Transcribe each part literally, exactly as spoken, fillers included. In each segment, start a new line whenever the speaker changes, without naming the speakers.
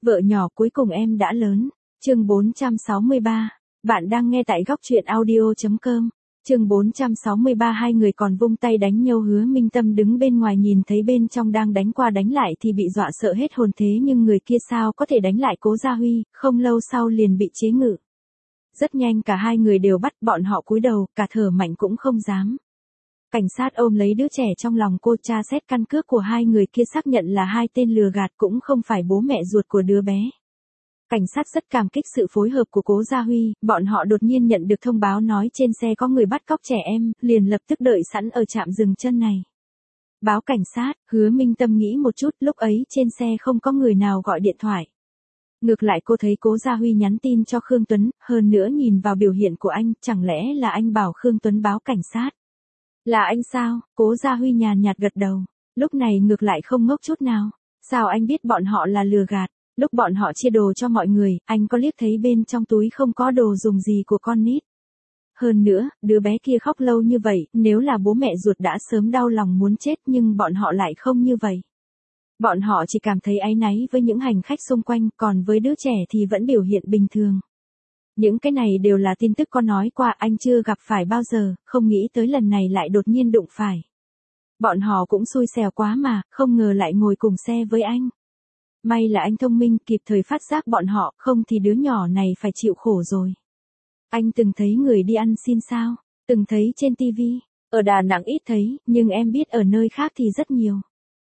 Vợ nhỏ cuối cùng em đã lớn. Chương bốn trăm sáu mươi ba. Bạn đang nghe tại góc truyện audio chấm com. Chương bốn trăm sáu mươi ba. Hai người còn vung tay đánh nhau. Hứa Minh Tâm đứng bên ngoài nhìn thấy bên trong đang đánh qua đánh lại thì bị dọa sợ hết hồn, thế nhưng người kia sao có thể đánh lại Cố Gia Huy, không lâu sau liền bị chế ngự. Rất nhanh cả hai người đều bắt, bọn họ cúi đầu, cả thở mạnh cũng không dám. Cảnh sát ôm lấy đứa trẻ trong lòng cô, tra xét căn cước của hai người kia xác nhận là hai tên lừa gạt, cũng không phải bố mẹ ruột của đứa bé. Cảnh sát rất cảm kích sự phối hợp của Cố Gia Huy, bọn họ đột nhiên nhận được thông báo nói trên xe có người bắt cóc trẻ em, liền lập tức đợi sẵn ở trạm dừng chân này. Báo cảnh sát, Hứa Minh Tâm nghĩ một chút, lúc ấy trên xe không có người nào gọi điện thoại. Ngược lại cô thấy Cố Gia Huy nhắn tin cho Khương Tuấn, hơn nữa nhìn vào biểu hiện của anh, chẳng lẽ là anh bảo Khương Tuấn báo cảnh sát? Là anh sao? Cố Gia Huy nhàn nhạt gật đầu, lúc này ngược lại không ngốc chút nào. Sao anh biết bọn họ là lừa gạt? Lúc bọn họ chia đồ cho mọi người, anh có liếc thấy bên trong túi không có đồ dùng gì của con nít. Hơn nữa, đứa bé kia khóc lâu như vậy, nếu là bố mẹ ruột đã sớm đau lòng muốn chết, nhưng bọn họ lại không như vậy. Bọn họ chỉ cảm thấy áy náy với những hành khách xung quanh, còn với đứa trẻ thì vẫn biểu hiện bình thường. Những cái này đều là tin tức con nói qua, anh chưa gặp phải bao giờ, không nghĩ tới lần này lại đột nhiên đụng phải. Bọn họ cũng xui xẻo quá mà, không ngờ lại ngồi cùng xe với anh. May là anh thông minh, kịp thời phát giác bọn họ, không thì đứa nhỏ này phải chịu khổ rồi. Anh từng thấy người đi ăn xin sao? Từng thấy trên tivi. Ở Đà Nẵng ít thấy, nhưng em biết ở nơi khác thì rất nhiều.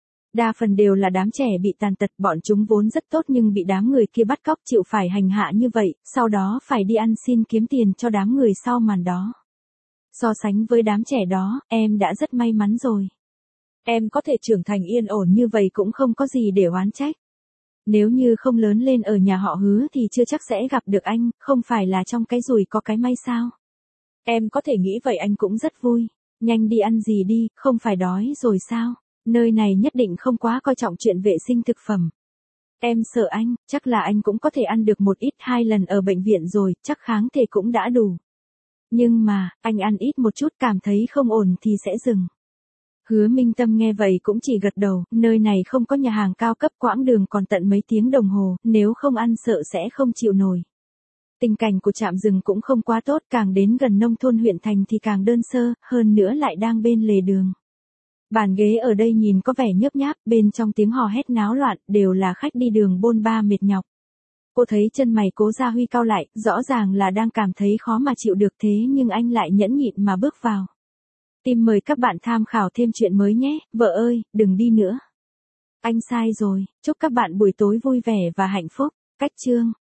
Đa phần đều là đám trẻ bị tàn tật, bọn chúng vốn rất tốt nhưng bị đám người kia bắt cóc, chịu phải hành hạ như vậy, sau đó phải đi ăn xin kiếm tiền cho đám người sau màn đó. So sánh với đám trẻ đó, em đã rất may mắn rồi. Em có thể trưởng thành yên ổn như vậy cũng không có gì để oán trách. Nếu như không lớn lên ở nhà họ Hứa thì chưa chắc sẽ gặp được anh, không phải là trong cái rủi có cái may sao? Em có thể nghĩ vậy, anh cũng rất vui. Nhanh đi ăn gì đi, không phải đói rồi sao? Nơi này nhất định không quá coi trọng chuyện vệ sinh thực phẩm. Em sợ anh, chắc là anh cũng có thể ăn được một ít, hai lần ở bệnh viện rồi, chắc kháng thể cũng đã đủ. Nhưng mà, anh ăn ít một chút, cảm thấy không ổn thì sẽ dừng. Hứa Minh Tâm nghe vậy cũng chỉ gật đầu, nơi này không có nhà hàng cao cấp, quãng đường còn tận mấy tiếng đồng hồ, nếu không ăn sợ sẽ không chịu nổi. Tình cảnh của trạm dừng cũng không quá tốt, càng đến gần nông thôn huyện thành thì càng đơn sơ, hơn nữa lại đang bên lề đường. Bàn ghế ở đây nhìn có vẻ nhớp nháp, bên trong tiếng hò hét náo loạn, đều là khách đi đường bôn ba mệt nhọc. Cô thấy chân mày Cố Gia Huy cau lại, rõ ràng là đang cảm thấy khó mà chịu được, thế nhưng anh lại nhẫn nhịn mà bước vào. Tim mời các bạn tham khảo thêm chuyện mới nhé, vợ ơi, đừng đi nữa. Anh sai rồi, chúc các bạn buổi tối vui vẻ và hạnh phúc. Cách chương